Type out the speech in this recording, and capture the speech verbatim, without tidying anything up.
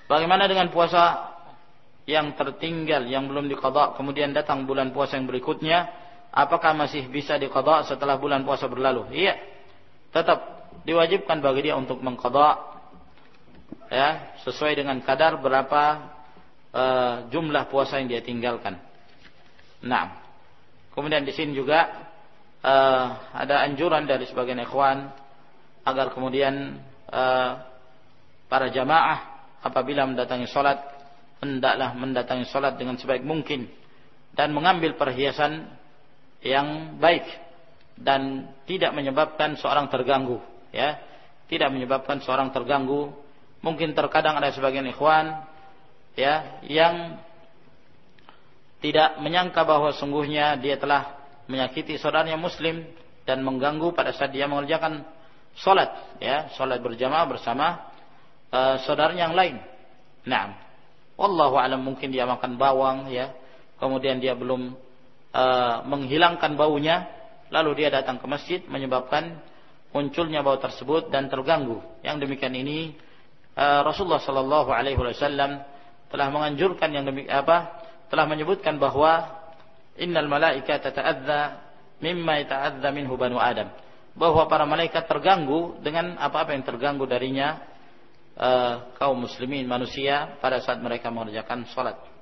Bagaimana dengan puasa yang tertinggal, yang belum diqadha, kemudian datang bulan puasa yang berikutnya, apakah masih bisa diqadha setelah bulan puasa berlalu? Iya, tetap diwajibkan bagi dia untuk mengqadha, ya, sesuai dengan kadar berapa uh, jumlah puasa yang dia tinggalkan. Nah, kemudian di sini juga uh, ada anjuran dari sebagian ikhwan agar kemudian uh, para jamaah apabila mendatangi salat, hendaklah mendatangi salat dengan sebaik mungkin dan mengambil perhiasan yang baik dan tidak menyebabkan seorang terganggu, ya, tidak menyebabkan seorang terganggu. Mungkin terkadang ada sebagian ikhwan, ya, yang tidak menyangka bahwa sungguhnya dia telah menyakiti saudaranya muslim dan mengganggu pada saat dia mengerjakan salat, ya, salat berjamaah bersama Uh, saudaranya yang lain. Nah, wallahu alam, mungkin dia makan bawang, ya, kemudian dia belum uh, menghilangkan baunya, lalu dia datang ke masjid menyebabkan munculnya bau tersebut dan terganggu. Yang demikian ini uh, Rasulullah sallallahu alaihi wasallam telah menganjurkan yang demikian apa? Telah menyebutkan bahwa innal malaikata tata'adza mimma yata'adza minhu banu Adam. Bahwa para malaikat terganggu dengan apa-apa yang terganggu darinya Uh, kaum muslimin manusia pada saat mereka mengerjakan salat.